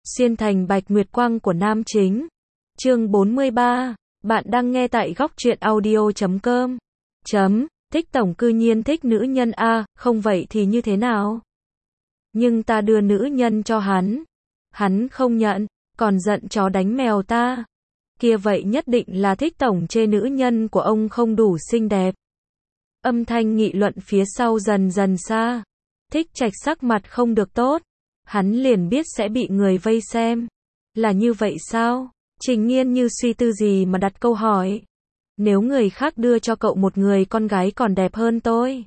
Xuyên thành bạch nguyệt quang của nam chính. Chương 43. Bạn đang nghe tại góc truyện audio.com. Thích tổng cư nhiên thích nữ nhân a, không vậy thì như thế nào? Nhưng ta đưa nữ nhân cho hắn. Hắn không nhận, còn giận chó đánh mèo ta. Kia vậy nhất định là thích tổng chê nữ nhân của ông không đủ xinh đẹp. Âm thanh nghị luận phía sau dần dần xa. Thích Trạch sắc mặt không được tốt. Hắn liền biết sẽ bị người vây xem. Là như vậy sao? Trình Nhiên như suy tư gì mà đặt câu hỏi. Nếu người khác đưa cho cậu một người con gái còn đẹp hơn tôi,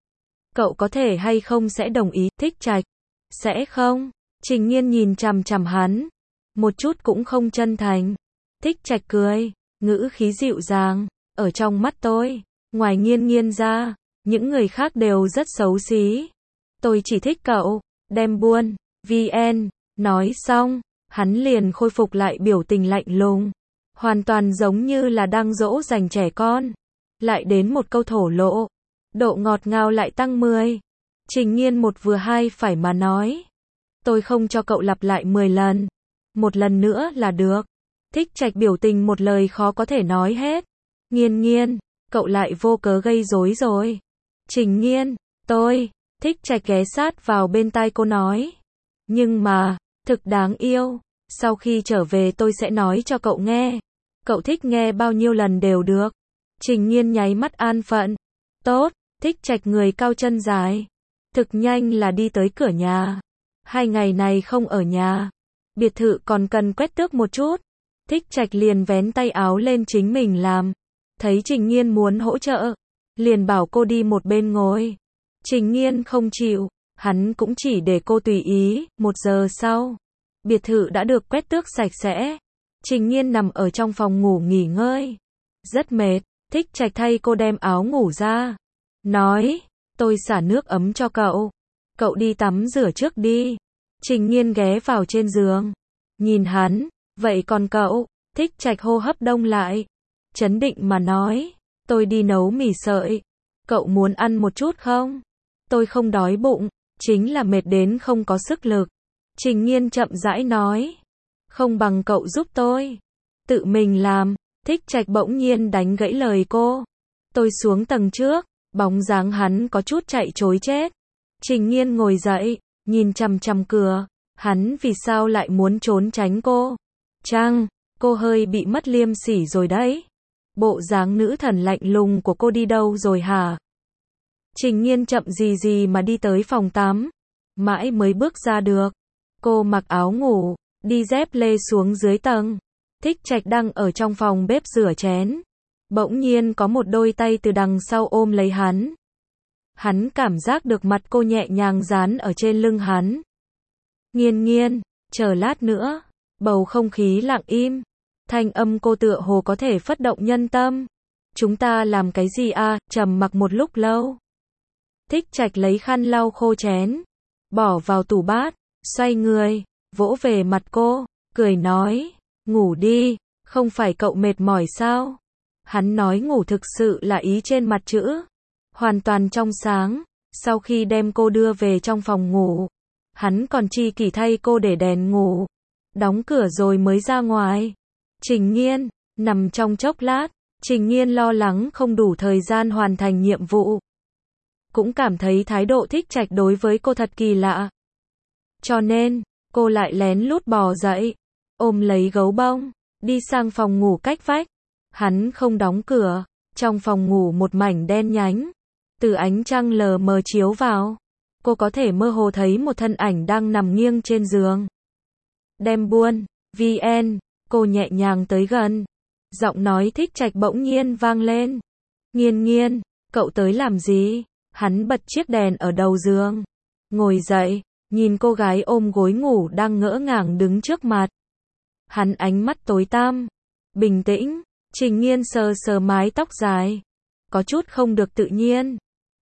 cậu có thể hay không sẽ đồng ý? Thích Trạch. Sẽ không. Trình Nhiên nhìn chằm chằm hắn. Một chút cũng không chân thành. Thích Trạch cười. Ngữ khí dịu dàng. Ở trong mắt tôi, ngoài Nhiên Nhiên ra, những người khác đều rất xấu xí. Tôi chỉ thích cậu. Đem buôn. VN. Nói xong, hắn liền khôi phục lại biểu tình lạnh lùng. Hoàn toàn giống như là đang dỗ dành trẻ con. Lại đến một câu thổ lộ. Độ ngọt ngào lại tăng 10. Trình Nhiên một vừa hai phải mà nói. Tôi không cho cậu lặp lại 10 lần. Một lần nữa là được. Thích Trạch biểu tình một lời khó có thể nói hết. Nhiên Nhiên, cậu lại vô cớ gây rối rồi. Trình Nhiên, tôi. Thích Trạch ghé sát vào bên tai cô nói. Nhưng mà, thực đáng yêu. Sau khi trở về tôi sẽ nói cho cậu nghe. Cậu thích nghe bao nhiêu lần đều được. Trình Nhiên nháy mắt an phận. Tốt. Thích Trạch người cao chân dài. Thực nhanh là đi tới cửa nhà. 2 ngày này không ở nhà. Biệt thự còn cần quét tước một chút. Thích Trạch liền vén tay áo lên chính mình làm. Thấy Trình Nhiên muốn hỗ trợ, liền bảo cô đi một bên ngồi. Trình Nhiên không chịu. Hắn cũng chỉ để cô tùy ý. 1 giờ sau, biệt thự đã được quét tước sạch sẽ. Trình Nhiên nằm ở trong phòng ngủ nghỉ ngơi. Rất mệt. Thích Trạch thay cô đem áo ngủ ra. Nói, tôi xả nước ấm cho cậu. Cậu đi tắm rửa trước đi. Trình Nhiên ghé vào trên giường. Nhìn hắn, vậy còn cậu? Thích Trạch hô hấp đông lại. Chấn định mà nói, tôi đi nấu mì sợi. Cậu muốn ăn một chút không? Tôi không đói bụng, chính là mệt đến không có sức lực. Trình Nhiên chậm rãi nói. Không bằng cậu giúp tôi. Tự mình làm. Thích Trạch bỗng nhiên đánh gãy lời cô. Tôi xuống tầng trước. Bóng dáng hắn có chút chạy trối chết. Trình Nhiên ngồi dậy, nhìn chằm chằm cửa. Hắn vì sao lại muốn trốn tránh cô? Chăng, cô hơi bị mất liêm sỉ rồi đấy. Bộ dáng nữ thần lạnh lùng của cô đi đâu rồi hả? Trình Nhiên chậm gì gì mà đi tới phòng tắm. Mãi mới bước ra được. Cô mặc áo ngủ, đi dép lê xuống dưới tầng. Thích Trạch đang ở trong phòng bếp rửa chén. Bỗng nhiên có một đôi tay từ đằng sau ôm lấy hắn. Hắn cảm giác được mặt cô nhẹ nhàng dán ở trên lưng hắn. Nhiên Nhiên, chờ lát nữa. Bầu không khí lặng im. Thanh âm cô tựa hồ có thể phất động nhân tâm. Chúng ta làm cái gì à? Trầm mặc một lúc lâu. Thích Trạch lấy khăn lau khô chén, bỏ vào tủ bát, xoay người, vỗ về mặt cô, cười nói, ngủ đi, không phải cậu mệt mỏi sao? Hắn nói ngủ thực sự là ý trên mặt chữ, hoàn toàn trong sáng. Sau khi đem cô đưa về trong phòng ngủ, hắn còn chi kỷ thay cô để đèn ngủ, đóng cửa rồi mới ra ngoài. Trình Nhiên, nằm trong chốc lát, Trình Nhiên lo lắng không đủ thời gian hoàn thành nhiệm vụ. Cũng cảm thấy thái độ Thích Trạch đối với cô thật kỳ lạ. Cho nên, cô lại lén lút bò dậy, ôm lấy gấu bông, đi sang phòng ngủ cách vách. Hắn không đóng cửa, trong phòng ngủ một mảnh đen nhánh. Từ ánh trăng lờ mờ chiếu vào, cô có thể mơ hồ thấy một thân ảnh đang nằm nghiêng trên giường. Đem buôn, VN, cô nhẹ nhàng tới gần. Giọng nói Thích Trạch bỗng nhiên vang lên. Nhiên Nhiên, cậu tới làm gì? Hắn bật chiếc đèn ở đầu giường. Ngồi dậy, nhìn cô gái ôm gối ngủ đang ngỡ ngàng đứng trước mặt. Hắn ánh mắt tối tăm, bình tĩnh. Trình Nhiên sờ sờ mái tóc dài. Có chút không được tự nhiên.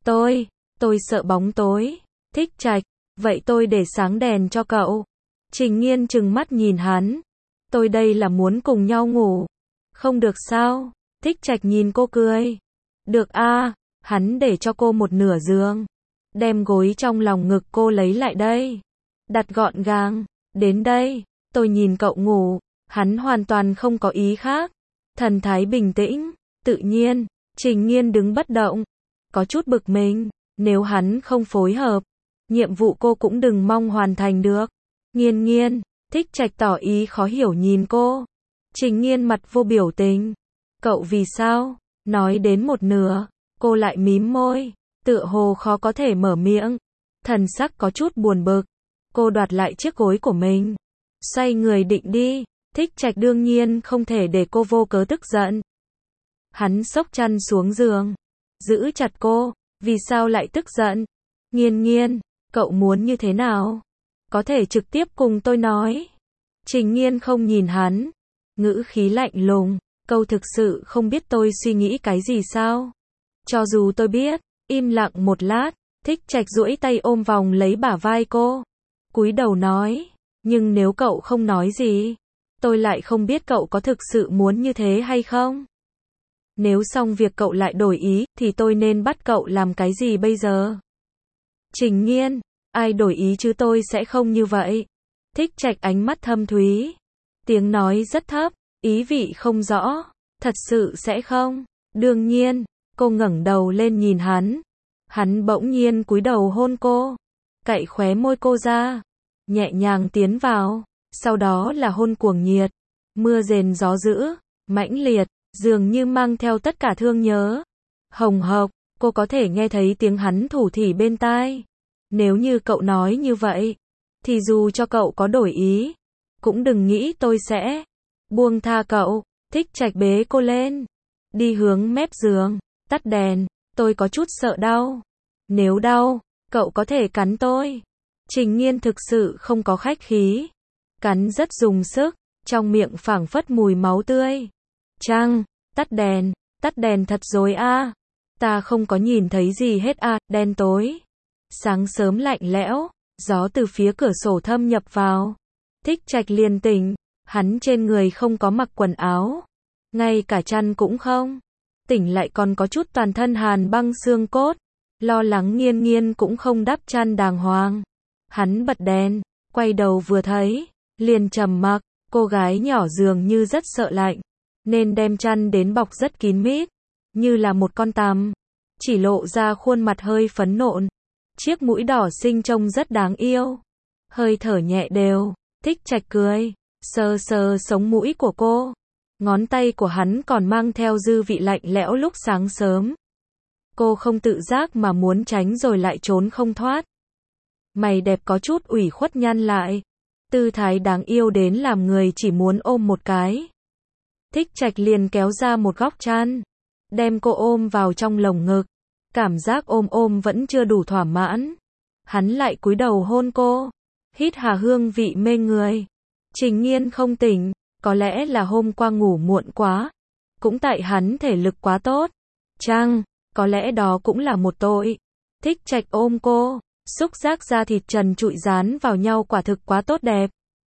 Tôi sợ bóng tối. Thích Trạch, vậy tôi để sáng đèn cho cậu. Trình Nhiên trừng mắt nhìn hắn. Tôi đây là muốn cùng nhau ngủ. Không được sao? Thích Trạch nhìn cô cười. Được a. Hắn để cho cô một nửa giường. Đem gối trong lòng ngực cô lấy lại đây. Đặt gọn gàng. Đến đây. Tôi nhìn cậu ngủ, hắn hoàn toàn không có ý khác. Thần thái bình tĩnh, tự nhiên. Trình Nghiên đứng bất động, có chút bực mình, nếu hắn không phối hợp, nhiệm vụ cô cũng đừng mong hoàn thành được. Nghiên Nghiên, Thích Trạch tỏ ý khó hiểu nhìn cô. Trình Nghiên mặt vô biểu tình. Cậu vì sao? Nói đến một nửa, cô lại mím môi, tựa hồ khó có thể mở miệng. Thần sắc có chút buồn bực. Cô đoạt lại chiếc gối của mình, xoay người định đi. Thích Trạch đương nhiên không thể để cô vô cớ tức giận. Hắn xốc chăn xuống giường, giữ chặt cô. Vì sao lại tức giận? Nghiên Nghiên, cậu muốn như thế nào? Có thể trực tiếp cùng tôi nói. Trình Nghiên không nhìn hắn, ngữ khí lạnh lùng. Câu thực sự không biết tôi suy nghĩ cái gì sao? Cho dù tôi biết. Im lặng một lát, Thích Trạch duỗi tay ôm vòng lấy bả vai cô, cúi đầu nói, nhưng nếu cậu không nói gì, tôi lại không biết cậu có thực sự muốn như thế hay không. Nếu xong việc cậu lại đổi ý, thì tôi nên bắt cậu làm cái gì bây giờ? Trình Nghiên, ai đổi ý chứ tôi sẽ không như vậy. Thích Trạch ánh mắt thâm thúy, tiếng nói rất thấp, ý vị không rõ. Thật sự sẽ không? Đương nhiên. Cô ngẩng đầu lên nhìn hắn. Hắn bỗng nhiên cúi đầu hôn cô, cạy khóe môi cô ra, nhẹ nhàng tiến vào, sau đó là hôn cuồng nhiệt, mưa rền gió dữ, mãnh liệt, dường như mang theo tất cả thương nhớ. Hồng hộc, cô có thể nghe thấy tiếng hắn thủ thỉ bên tai. Nếu như cậu nói như vậy, thì dù cho cậu có đổi ý, cũng đừng nghĩ tôi sẽ buông tha cậu. Thích Trạch bế cô lên, đi hướng mép giường, tắt đèn. Tôi có chút sợ đau. Nếu đau, cậu có thể cắn tôi. Trình Nghiên thực sự không có khách khí, cắn rất dùng sức, trong miệng phảng phất mùi máu tươi. Trăng, tắt đèn thật rồi a. Ta không có nhìn thấy gì hết a, đen tối. Sáng sớm lạnh lẽo, gió từ phía cửa sổ thâm nhập vào. Thích Trạch liền tỉnh, hắn trên người không có mặc quần áo, ngay cả chăn cũng không. Tỉnh lại còn có chút toàn thân hàn băng xương cốt, lo lắng Nghiên Nghiên cũng không đắp chăn đàng hoàng. Hắn bật đèn, quay đầu vừa thấy, liền trầm mặc. Cô gái nhỏ dường như rất sợ lạnh, nên đem chăn đến bọc rất kín mít, như là một con tằm, chỉ lộ ra khuôn mặt hơi phấn nộn, chiếc mũi đỏ xinh trông rất đáng yêu, hơi thở nhẹ đều. Thích Trạch cười, sờ sờ sống mũi của cô. Ngón tay của hắn còn mang theo dư vị lạnh lẽo lúc sáng sớm. Cô không tự giác mà muốn tránh rồi lại trốn không thoát. Mày đẹp có chút ủy khuất nhăn lại, tư thái đáng yêu đến làm người chỉ muốn ôm một cái. Thích Trạch liền kéo ra một góc chăn, đem cô ôm vào trong lồng ngực. Cảm giác ôm vẫn chưa đủ thỏa mãn, hắn lại cúi đầu hôn cô, hít hà hương vị mê người. Trình Nghiên không tỉnh, có lẽ là hôm qua ngủ muộn quá, cũng tại hắn thể lực quá tốt. Chăng, có lẽ đó cũng là một tội. Thích Trạch ôm cô, xúc giác da thịt trần trụi dán vào nhau quả thực quá tốt đẹp.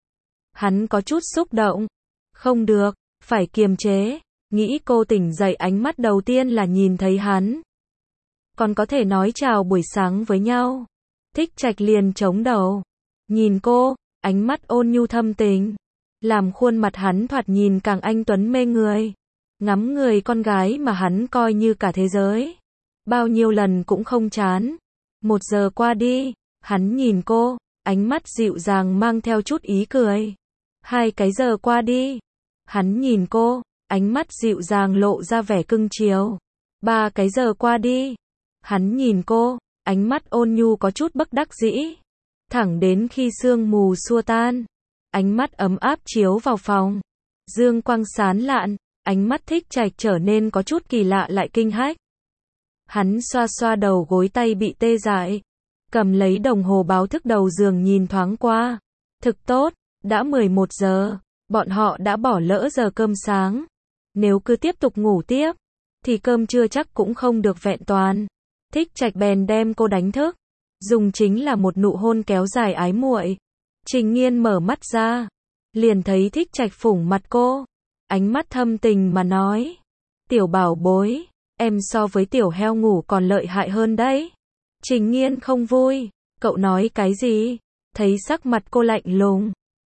Hắn có chút xúc động. Không được, phải kiềm chế. Nghĩ cô tỉnh dậy ánh mắt đầu tiên là nhìn thấy hắn. Còn có thể nói chào buổi sáng với nhau. Thích Trạch liền chống đầu, nhìn cô, ánh mắt ôn nhu thâm tình, làm khuôn mặt hắn thoạt nhìn càng anh tuấn mê người. Ngắm người con gái mà hắn coi như cả thế giới, bao nhiêu lần cũng không chán. 1 giờ qua đi, hắn nhìn cô, ánh mắt dịu dàng mang theo chút ý cười. 2 cái giờ qua đi, hắn nhìn cô, ánh mắt dịu dàng lộ ra vẻ cưng chiều. 3 cái giờ qua đi, hắn nhìn cô, ánh mắt ôn nhu có chút bất đắc dĩ. Thẳng đến khi sương mù xua tan, ánh mắt ấm áp chiếu vào phòng. Dương quang sáng lạn, ánh mắt Thích Trạch trở nên có chút kỳ lạ lại kinh hách. Hắn xoa xoa đầu gối, tay bị tê dại, cầm lấy đồng hồ báo thức đầu giường nhìn thoáng qua. Thực tốt, đã 11 giờ, bọn họ đã bỏ lỡ giờ cơm sáng. Nếu cứ tiếp tục ngủ tiếp, thì cơm trưa chắc cũng không được vẹn toàn. Thích Trạch bèn đem cô đánh thức, dùng chính là một nụ hôn kéo dài ái muội. Trình Nghiên mở mắt ra, liền thấy Thích Trạch phủng mặt cô, ánh mắt thâm tình mà nói: "Tiểu bảo bối, em so với tiểu heo ngủ còn lợi hại hơn đấy." Trình Nghiên không vui, "Cậu nói cái gì?" Thấy sắc mặt cô lạnh lùng,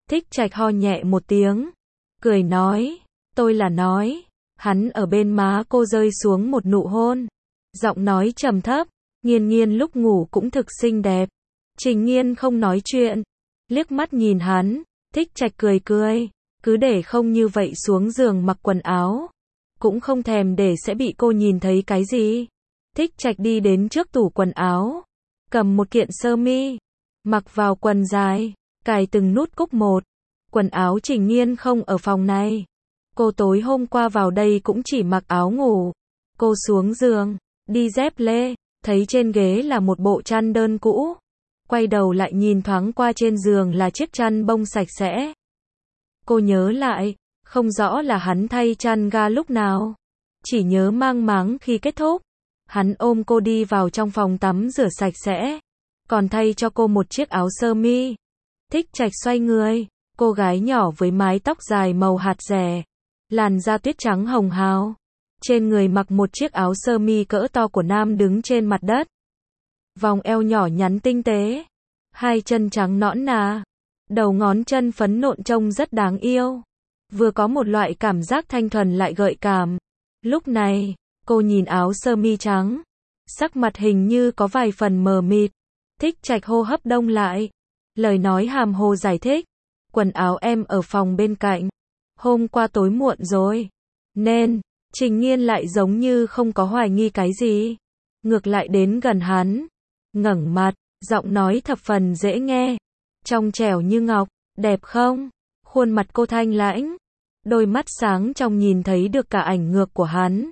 Thích Trạch ho nhẹ một tiếng, cười nói, tôi là nói. Hắn ở bên má cô rơi xuống một nụ hôn, giọng nói trầm thấp, Nghiên Nghiên lúc ngủ cũng thực xinh đẹp. Trình Nghiên không nói chuyện, liếc mắt nhìn hắn, Thích Trạch cười cười, cứ để không như vậy xuống giường mặc quần áo, cũng không thèm để sẽ bị cô nhìn thấy cái gì. Thích Trạch đi đến trước tủ quần áo, cầm một kiện sơ mi, mặc vào quần dài, cài từng nút cúc một. Quần áo Trình Nghiên không ở phòng này. Cô tối hôm qua vào đây cũng chỉ mặc áo ngủ. Cô xuống giường, đi dép lê, thấy trên ghế là một bộ chăn đơn cũ. Quay đầu lại nhìn thoáng qua trên giường là chiếc chăn bông sạch sẽ. Cô nhớ lại, không rõ là hắn thay chăn ga lúc nào. Chỉ nhớ mang máng khi kết thúc. Hắn ôm cô đi vào trong phòng tắm rửa sạch sẽ. Còn thay cho cô một chiếc áo sơ mi. Thích Trạch xoay người. Cô gái nhỏ với mái tóc dài màu hạt rẻ. Làn da tuyết trắng hồng hào. Trên người mặc một chiếc áo sơ mi cỡ to của nam đứng trên mặt đất. Vòng eo nhỏ nhắn tinh tế. Hai chân trắng nõn nà. Đầu ngón chân phấn nộn trông rất đáng yêu. Vừa có một loại cảm giác thanh thuần lại gợi cảm. Lúc này, cô nhìn áo sơ mi trắng. Sắc mặt hình như có vài phần mờ mịt. Thích Trạch hô hấp đông lại. Lời nói hàm hồ giải thích. Quần áo em ở phòng bên cạnh. Hôm qua tối muộn rồi. Nên, Trình Nghiên lại giống như không có hoài nghi cái gì. Ngược lại đến gần hắn. Ngẩng mặt, giọng nói thập phần dễ nghe. Trong trẻo như ngọc, đẹp không? Khuôn mặt cô thanh lãnh. Đôi mắt sáng trong nhìn thấy được cả ảnh ngược của hắn.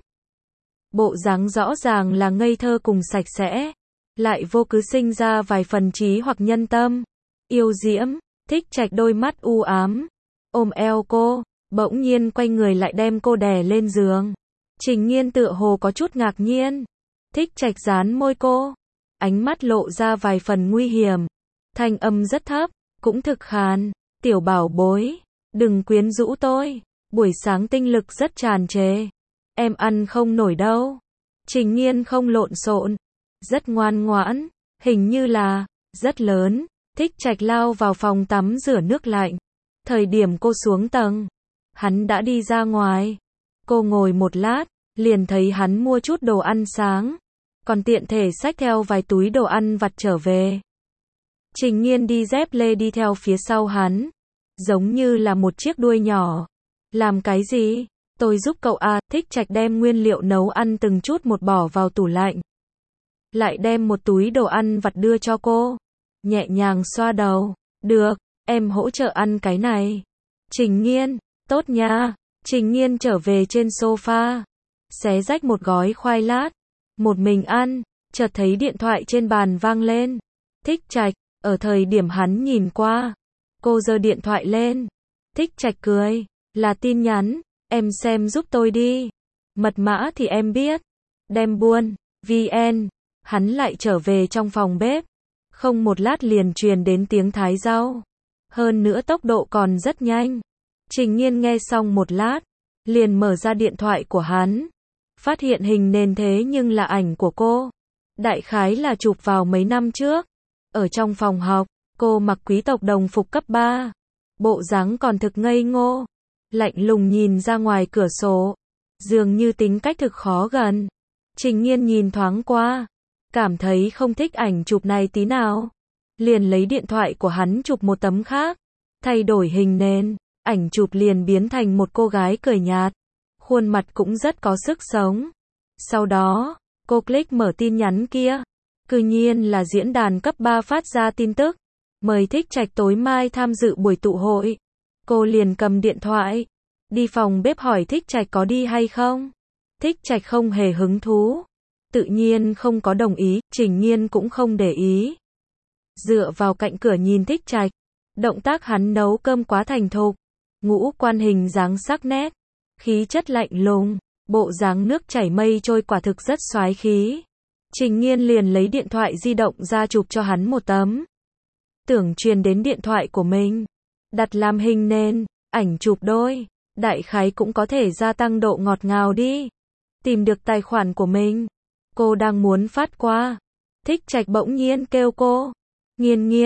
Bộ dáng rõ ràng là ngây thơ cùng sạch sẽ. Lại vô cứ sinh ra vài phần trí hoặc nhân tâm. Yêu diễm. Thích Trạch đôi mắt u ám, ôm eo cô, bỗng nhiên quay người lại đem cô đè lên giường. Trình Nghiên tựa hồ có chút ngạc nhiên. Thích Trạch dán môi cô, ánh mắt lộ ra vài phần nguy hiểm. Thanh âm rất thấp, cũng thực khàn, tiểu bảo bối, đừng quyến rũ tôi, buổi sáng tinh lực rất tràn trề. Em ăn không nổi đâu. Trình Nghiên không lộn xộn, rất ngoan ngoãn, hình như là, rất lớn. Thích Trạch lao vào phòng tắm rửa nước lạnh. Thời điểm cô xuống tầng, hắn đã đi ra ngoài. Cô ngồi một lát, liền thấy hắn mua chút đồ ăn sáng, còn tiện thể xách theo vài túi đồ ăn vặt trở về. Trình Nghiên đi dép lê đi theo phía sau hắn, giống như là một chiếc đuôi nhỏ. Làm cái gì? Tôi giúp cậu à. Thích Trạch đem nguyên liệu nấu ăn từng chút một bỏ vào tủ lạnh. Lại đem một túi đồ ăn vặt đưa cho cô. Nhẹ nhàng xoa đầu. Được, em hỗ trợ ăn cái này. Trình Nghiên, tốt nha. Trình Nghiên trở về trên sofa, xé rách một gói khoai lát. Một mình ăn, chợt thấy điện thoại trên bàn vang lên. Thích Trạch, ở thời điểm hắn nhìn qua. Cô giơ điện thoại lên. Thích Trạch cười, là tin nhắn, em xem giúp tôi đi. Mật mã thì em biết. Đem buôn, VN. Hắn lại trở về trong phòng bếp. Không một lát liền truyền đến tiếng thái rau. Hơn nữa tốc độ còn rất nhanh. Trình Nghiên nghe xong một lát, liền mở ra điện thoại của hắn. Phát hiện hình nền thế nhưng là ảnh của cô. Đại khái là chụp vào mấy năm trước. Ở trong phòng học, cô mặc quý tộc đồng phục cấp 3. Bộ dáng còn thực ngây ngô. Lạnh lùng nhìn ra ngoài cửa sổ. Dường như tính cách thực khó gần. Trình Nghiên nhìn thoáng qua. Cảm thấy không thích ảnh chụp này tí nào. Liền lấy điện thoại của hắn chụp một tấm khác. Thay đổi hình nền. Ảnh chụp liền biến thành một cô gái cười nhạt. Khuôn mặt cũng rất có sức sống. Sau đó, cô click mở tin nhắn kia. Cư nhiên là diễn đàn cấp 3 phát ra tin tức. Mời Thích Trạch tối mai tham dự buổi tụ hội. Cô liền cầm điện thoại. Đi phòng bếp hỏi Thích Trạch có đi hay không. Thích Trạch không hề hứng thú. Tự nhiên không có đồng ý, Trình Nghiên cũng không để ý. Dựa vào cạnh cửa nhìn Thích Trạch. Động tác hắn nấu cơm quá thành thục. Ngũ quan hình dáng sắc nét. Khí chất lạnh lùng. Bộ dáng nước chảy mây trôi quả thực rất soái khí. Trình Nghiên liền lấy điện thoại di động ra chụp cho hắn một tấm. Tưởng truyền đến điện thoại của mình. Đặt làm hình nền, ảnh chụp đôi. Đại khái cũng có thể gia tăng độ ngọt ngào đi. Tìm được tài khoản của mình. Cô đang muốn phát qua. Thích Trạch bỗng nhiên kêu cô. Nghiên Nghiên,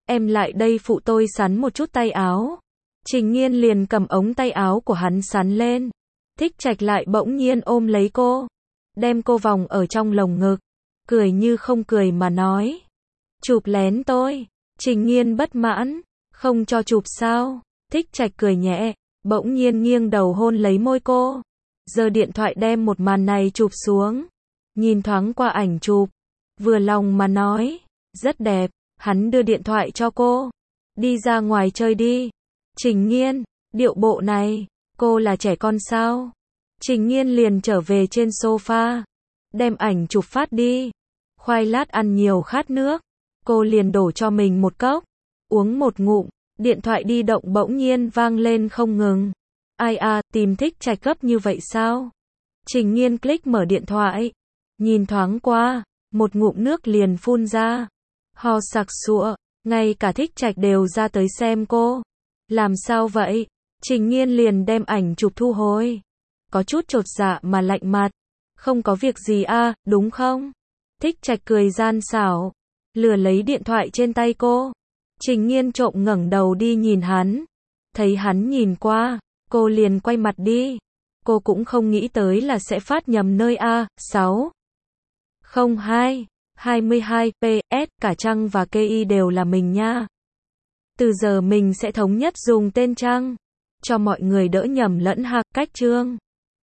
em lại đây phụ tôi sắn một chút tay áo. Trình Nhiên liền cầm ống tay áo của hắn sắn lên. Thích Trạch lại bỗng nhiên ôm lấy cô, đem cô vòng ở trong lồng ngực, cười như không cười mà nói. Chụp lén tôi. Trình Nhiên bất mãn, không cho chụp sao? Thích Trạch cười nhẹ, bỗng nhiên nghiêng đầu hôn lấy môi cô. Giơ điện thoại đem một màn này chụp xuống. Nhìn thoáng qua ảnh chụp, vừa lòng mà nói, rất đẹp. Hắn đưa điện thoại cho cô. Đi ra ngoài chơi đi. Trình Nhiên, điệu bộ này, cô là trẻ con sao? Trình Nhiên liền trở về trên sofa, đem ảnh chụp phát đi. Khoai lát ăn nhiều khát nước, cô liền đổ cho mình một cốc, uống một ngụm, điện thoại di động bỗng nhiên vang lên không ngừng. Ai à, tìm Thích Trạch gấp như vậy sao? Trình Nhiên click mở điện thoại, nhìn thoáng qua, một ngụm nước liền phun ra. Ho sặc sụa, ngay cả Thích Trạch đều ra tới xem cô. Làm sao vậy? Trình Nhiên liền đem ảnh chụp thu hồi. Có chút chột dạ mà lạnh mặt. Không có việc gì à, đúng không? Thích Trạch cười gian xảo, lừa lấy điện thoại trên tay cô. Trình Nhiên trộm ngẩng đầu đi nhìn hắn. Thấy hắn nhìn qua, cô liền quay mặt đi. Cô cũng không nghĩ tới là sẽ phát nhầm nơi A, 6. 02, 22, PS, cả Trăng và KI đều là mình nha. Từ giờ mình sẽ thống nhất dùng tên Trăng, cho mọi người đỡ nhầm lẫn ha, cách Trương.